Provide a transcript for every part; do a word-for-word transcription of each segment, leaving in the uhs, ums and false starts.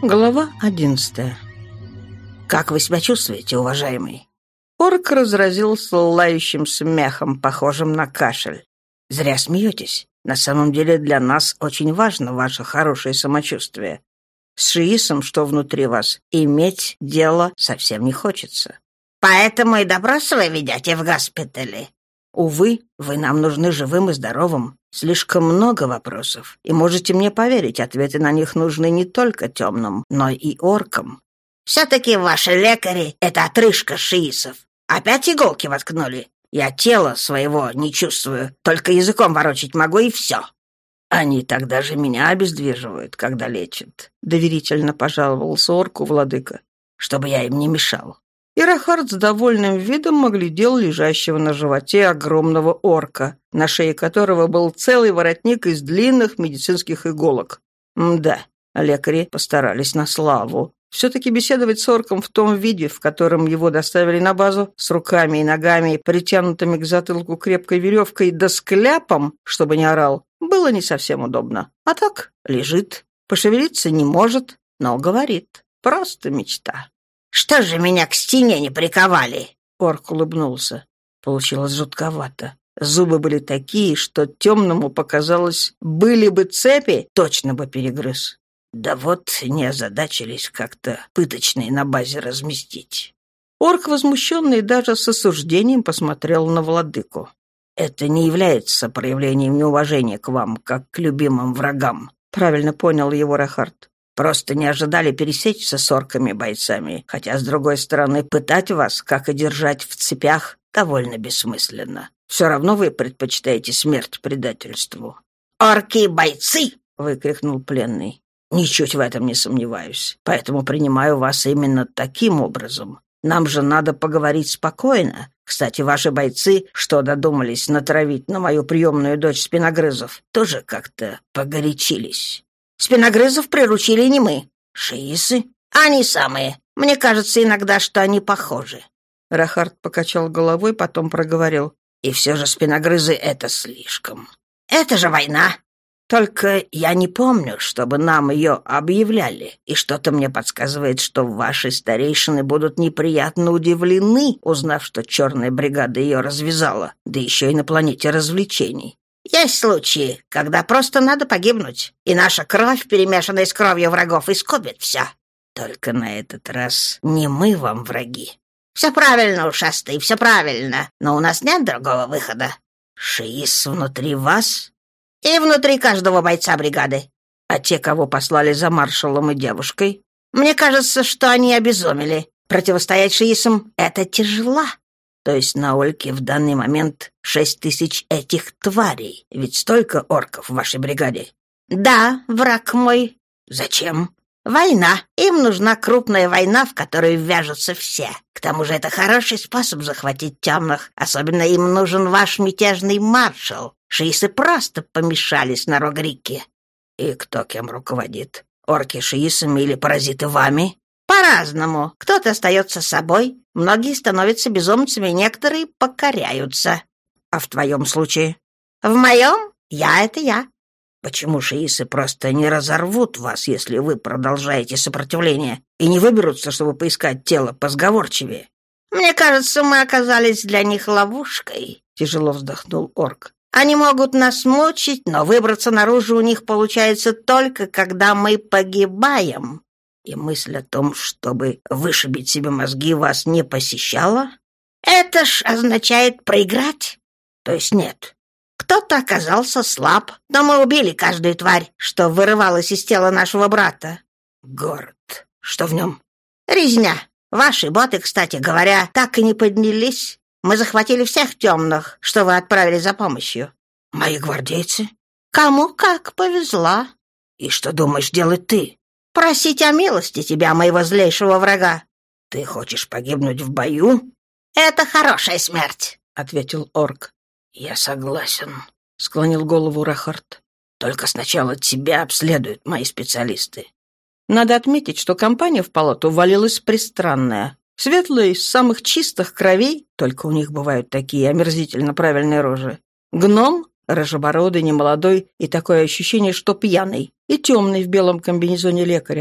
Глава одиннадцатая. «Как вы себя чувствуете, уважаемый?» Орк разразился лающим смехом, похожим на кашель. «Зря смеетесь. На самом деле для нас очень важно ваше хорошее самочувствие. С Шиисом, что внутри вас, иметь дело совсем не хочется. Поэтому и допрос вы ведете в госпитале?» Увы, вы нам нужны живым и здоровым. Слишком много вопросов, и можете мне поверить, ответы на них нужны не только темным, но и оркам. «Все-таки ваши лекари — это отрыжка шиисов. Опять иголки воткнули. Я тело своего не чувствую, только языком ворочать могу, и все». «Они тогда же меня обездвиживают, когда лечат», — доверительно пожаловался орку владыка, «чтобы я им не мешал». И Рахард с довольным видом оглядел лежащего на животе огромного орка, на шее которого был целый воротник из длинных медицинских иголок. Мда, лекари постарались на славу. Все-таки беседовать с орком в том виде, в котором его доставили на базу, с руками и ногами, притянутыми к затылку крепкой веревкой, да с кляпом, чтобы не орал, было не совсем удобно. А так лежит, пошевелиться не может, но говорит. Просто мечта. «Что же меня к стене не приковали?» Орк улыбнулся. Получилось жутковато. Зубы были такие, что темному показалось, были бы цепи, точно бы перегрыз. Да вот не озадачились как-то пыточные на базе разместить. Орк, возмущенный, даже с осуждением посмотрел на владыку. «Это не является проявлением неуважения к вам, как к любимым врагам», — правильно понял его Рахард. «Просто не ожидали пересечься с орками-бойцами, хотя, с другой стороны, пытать вас, как и держать в цепях, довольно бессмысленно. Все равно вы предпочитаете смерть предательству». «Орки-бойцы!» — выкрикнул пленный. «Ничуть в этом не сомневаюсь, поэтому принимаю вас именно таким образом. Нам же надо поговорить спокойно. Кстати, ваши бойцы, что додумались натравить на мою приемную дочь спиногрызов, тоже как-то погорячились». «Спиногрызов приручили не мы. Шиисы? Они самые. Мне кажется иногда, что они похожи». Рахард покачал головой, потом проговорил. «И все же спиногрызы — это слишком». «Это же война». «Только я не помню, чтобы нам ее объявляли, и что-то мне подсказывает, что ваши старейшины будут неприятно удивлены, узнав, что черная бригада ее развязала, да еще и на планете развлечений». «Есть случаи, когда просто надо погибнуть, и наша кровь, перемешанная с кровью врагов, искупит все». «Только на этот раз не мы вам враги». «Все правильно, ушастый, все правильно, но у нас нет другого выхода». «Шиис внутри вас?» «И внутри каждого бойца бригады». «А те, кого послали за маршалом и девушкой?» «Мне кажется, что они обезумели. Противостоять шиисам — это тяжело». «То есть на Ольке в данный момент шесть тысяч этих тварей? Ведь столько орков в вашей бригаде?» «Да, враг мой». «Зачем?» «Война. Им нужна крупная война, в которую ввяжутся все. К тому же это хороший способ захватить темных. Особенно им нужен ваш мятежный маршал. Шиисы просто помешались на Рогрике». «И кто кем руководит? Орки шиисами или паразиты вами?» «По-разному. Кто-то остается собой, многие становятся безумцами, некоторые покоряются». «А в твоем случае?» «В моем? Я — это я». «Почему шиисы просто не разорвут вас, если вы продолжаете сопротивление, и не выберутся, чтобы поискать тело позговорчивее?» «Мне кажется, мы оказались для них ловушкой», — тяжело вздохнул орк. «Они могут нас мучить, но выбраться наружу у них получается только, когда мы погибаем». «И мысль о том, чтобы вышибить себе мозги, вас не посещала?» «Это ж означает проиграть». «То есть нет?» «Кто-то оказался слаб, но мы убили каждую тварь, что вырывалась из тела нашего брата». «Город. Что в нем?» «Резня. Ваши боты, кстати говоря, так и не поднялись. Мы захватили всех темных, что вы отправили за помощью». «Мои гвардейцы?» «Кому как повезло». «И что думаешь делать ты?» «Просить о милости тебя, моего злейшего врага». «Ты хочешь погибнуть в бою?» «Это хорошая смерть», — ответил орк. «Я согласен», — склонил голову Рахард. «Только сначала тебя обследуют мои специалисты». Надо отметить, что компания в палату валилась пристранная. Светлые, из самых чистых кровей, только у них бывают такие омерзительно правильные рожи. Гном, рыжебородый, немолодой, и такое ощущение, что пьяный, и темный в белом комбинезоне лекаря.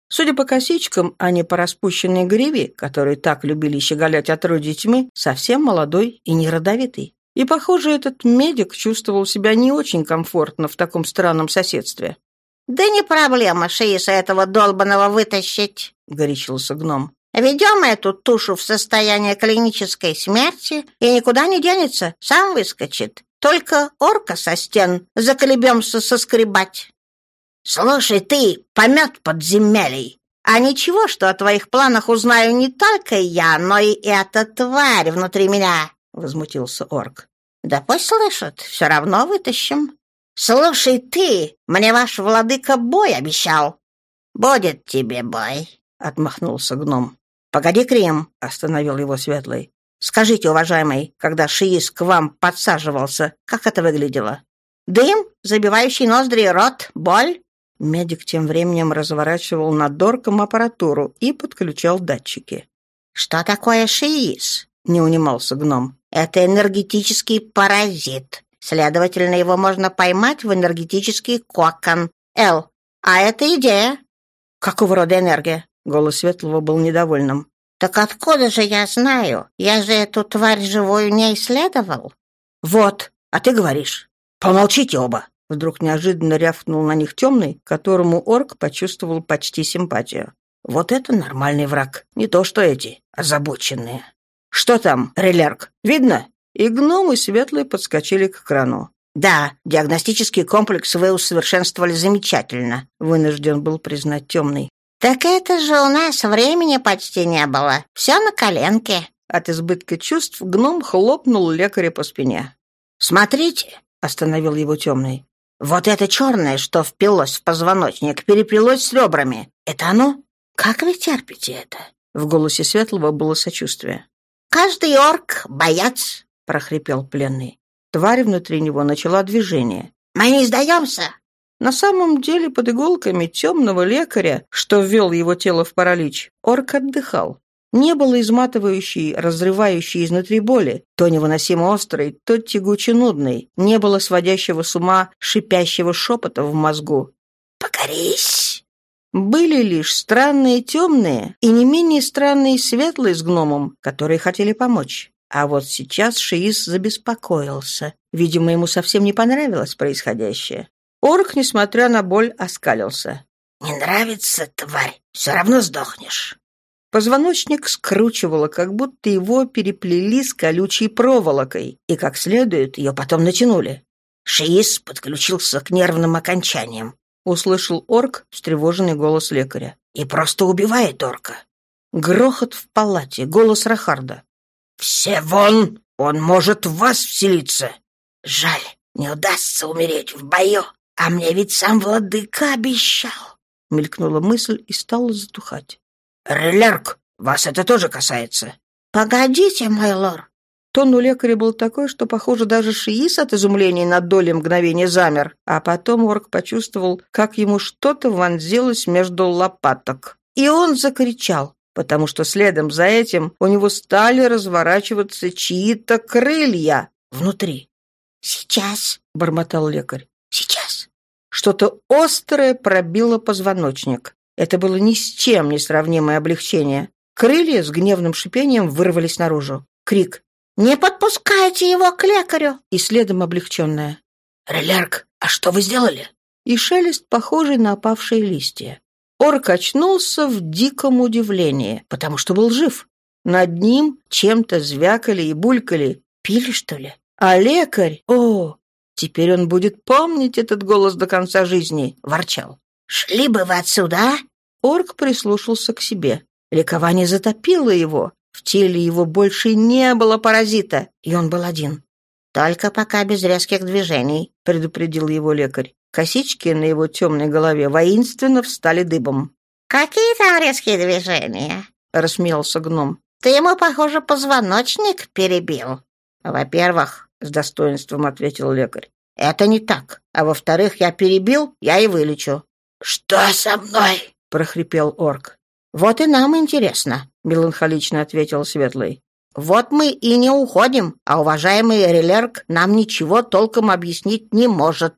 Судя по косичкам, а не по распущенной гриве, которые так любили щеголять отродье тьмы, совсем молодой и не родовитый. И, похоже, этот медик чувствовал себя не очень комфортно в таком странном соседстве. «Да не проблема Шииса этого долбаного вытащить», — горячился гном. «Ведем эту тушу в состояние клинической смерти, и никуда не денется, сам выскочит. Только орка со стен заколебемся соскребать». «Слушай ты, помет подземелий, а ничего, что о твоих планах узнаю не только я, но и эта тварь внутри меня», — возмутился орк. «Да пусть слышат, все равно вытащим». «Слушай ты, мне ваш владыка бой обещал». «Будет тебе бой», — отмахнулся гном. «Погоди, Крим», — остановил его Светлый. «Скажите, уважаемый, когда Шиис к вам подсаживался, как это выглядело? Дым, забивающий ноздри и рот, боль?» Медик тем временем разворачивал над орком аппаратуру и подключал датчики. «Что такое Шиис?» — не унимался гном. «Это энергетический паразит. Следовательно, его можно поймать в энергетический кокон. Эл, а это идея». «Какого рода энергия?» — голос Светлого был недовольным. «Так откуда же я знаю? Я же эту тварь живую не исследовал». «Вот, а ты говоришь. Помолчите оба!» Вдруг неожиданно рявкнул на них темный, которому орк почувствовал почти симпатию. «Вот это нормальный враг, не то что эти, озабоченные». «Что там, Релерк, видно?» И гном, и Светлый подскочили к экрану. «Да, диагностический комплекс вы усовершенствовали замечательно», — вынужден был признать темный. «Так это же у нас времени почти не было. Все на коленке». От избытка чувств гном хлопнул лекаря по спине. «Смотрите», — остановил его темный. «Вот это черное, что впилось в позвоночник, переплелось с ребрами. Это оно? Как вы терпите это?» В голосе Светлого было сочувствие. «Каждый орк — боец», — прохрипел пленный. Тварь внутри него начала движение. «Мы не сдаемся!» На самом деле под иголками темного лекаря, что ввел его тело в паралич, орк отдыхал. Не было изматывающей, разрывающей изнутри боли, то невыносимо острой, то тягуче нудной, не было сводящего с ума шипящего шепота в мозгу. «Покорись!» Были лишь странные темные и не менее странные светлые с гномом, которые хотели помочь. А вот сейчас Шиис забеспокоился. Видимо, ему совсем не понравилось происходящее. Орк, несмотря на боль, оскалился. «Не нравится, тварь? Все равно сдохнешь». Позвоночник скручивало, как будто его переплели с колючей проволокой, и как следует ее потом натянули. Шиис подключился к нервным окончаниям. Услышал орк встревоженный голос лекаря. «И просто убивает орка». Грохот в палате, голос Рахарда. «Все вон! Он может в вас вселиться!» «Жаль, не удастся умереть в бою, а мне ведь сам владыка обещал!» Мелькнула мысль и стала затухать. «Релерк, вас это тоже касается!» «Погодите, мой лор!» Тон у лекаря был такой, что, похоже, даже Шиис от изумления на долю мгновения замер, а потом орк почувствовал, как ему что-то вонзилось между лопаток. И он закричал, потому что следом за этим у него стали разворачиваться чьи-то крылья внутри. «Сейчас», — бормотал лекарь, — «сейчас». Что-то острое пробило позвоночник. Это было ни с чем не сравнимое облегчение. Крылья с гневным шипением вырвались наружу. Крик. «Не подпускайте его к лекарю!» И следом облегченное. «Релерк, а что вы сделали?» И шелест, похожий на опавшие листья. Орк очнулся в диком удивлении, потому что был жив. Над ним чем-то звякали и булькали. Пили, что ли? А лекарь... О, теперь он будет помнить этот голос до конца жизни, ворчал. «Шли бы вы отсюда, а?» Орк прислушался к себе. Ликование затопило его. В теле его больше не было паразита, и он был один. «Только пока без резких движений», — предупредил его лекарь. Косички на его темной голове воинственно встали дыбом. «Какие там резкие движения?» — рассмеялся гном. «Ты ему, похоже, позвоночник перебил». «Во-первых», — с достоинством ответил лекарь, — «это не так. А во-вторых, я перебил, я и вылечу». «Что со мной?» — прохрипел орк. «Вот и нам интересно», — меланхолично ответил Светлый. «Вот мы и не уходим, а уважаемый Релерк нам ничего толком объяснить не может».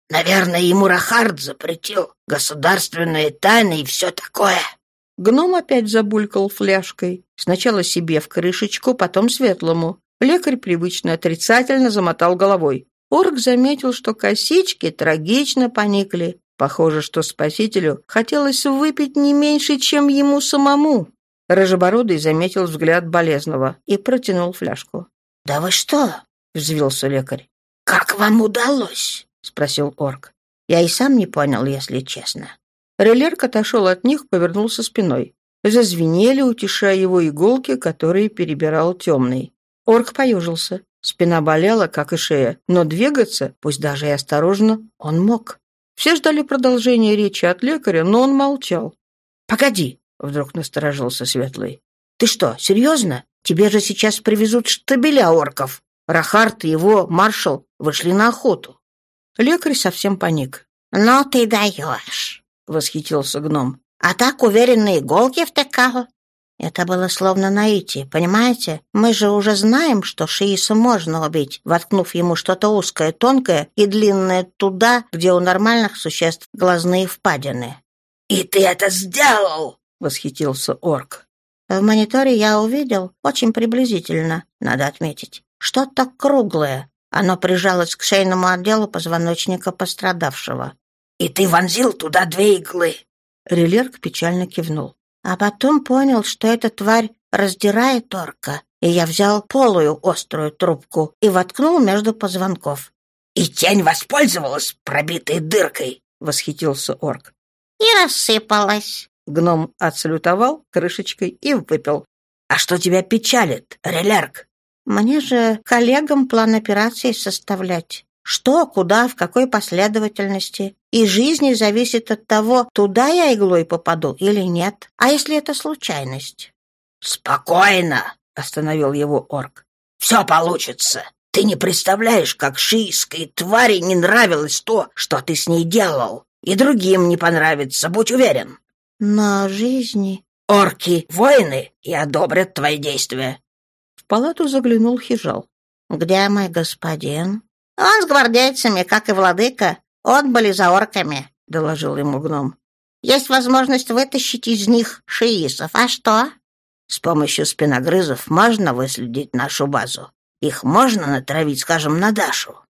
Наверное, ему Рахард запретил. Государственные тайны и все такое». Гном опять забулькал фляжкой. Сначала себе в крышечку, потом светлому. Лекарь привычно отрицательно замотал головой. Орк заметил, что косички трагично поникли. Похоже, что спасителю хотелось выпить не меньше, чем ему самому. Рыжебородый заметил взгляд болезного и протянул фляжку. «Да вы что?» — взвился лекарь. «Как вам удалось?» — спросил орк. Я и сам не понял, если честно. Релерк отошел от них, повернулся спиной. Зазвенели, утешая его иголки, которые перебирал темный. Орк поюжился. Спина болела, как и шея, но двигаться, пусть даже и осторожно, он мог. Все ждали продолжения речи от лекаря, но он молчал. «Погоди!» — вдруг насторожился Светлый. «Ты что, серьезно? Тебе же сейчас привезут штабеля орков. Рахард и его маршал вышли на охоту». Лекарь совсем паник. «Ну ты даешь!» — восхитился гном. «А так уверенно иголки втыкал». Это было словно наитие, понимаете? Мы же уже знаем, что Шииса можно убить, воткнув ему что-то узкое, тонкое и длинное туда, где у нормальных существ глазные впадины. «И ты это сделал!» — восхитился орк. В мониторе я увидел, очень приблизительно, надо отметить, что-то круглое. Оно прижалось к шейному отделу позвоночника пострадавшего. «И ты вонзил туда две иглы?» Релерк печально кивнул. А потом понял, что эта тварь раздирает орка, и я взял полую острую трубку и воткнул между позвонков. «И тень воспользовалась пробитой дыркой?» — восхитился орк. «И рассыпалась». Гном отсалютовал крышечкой и выпил. «А что тебя печалит, Релерк?» «Мне же коллегам план операции составлять. Что, куда, в какой последовательности. И жизнь зависит от того, туда я иглой попаду или нет. А если это случайность?» «Спокойно!» — остановил его орк. «Все получится. Ты не представляешь, как шииской твари не нравилось то, что ты с ней делал. И другим не понравится, будь уверен». «Но жизни...» «Орки — воины и одобрят твои действия». В палату заглянул Хижал. «Где мой господин?» «Он с гвардейцами, как и владыка. Отбыли за орками», — доложил ему гном. «Есть возможность вытащить из них шиисов. А что?» «С помощью спиногрызов можно выследить нашу базу. Их можно натравить, скажем, на Дашу».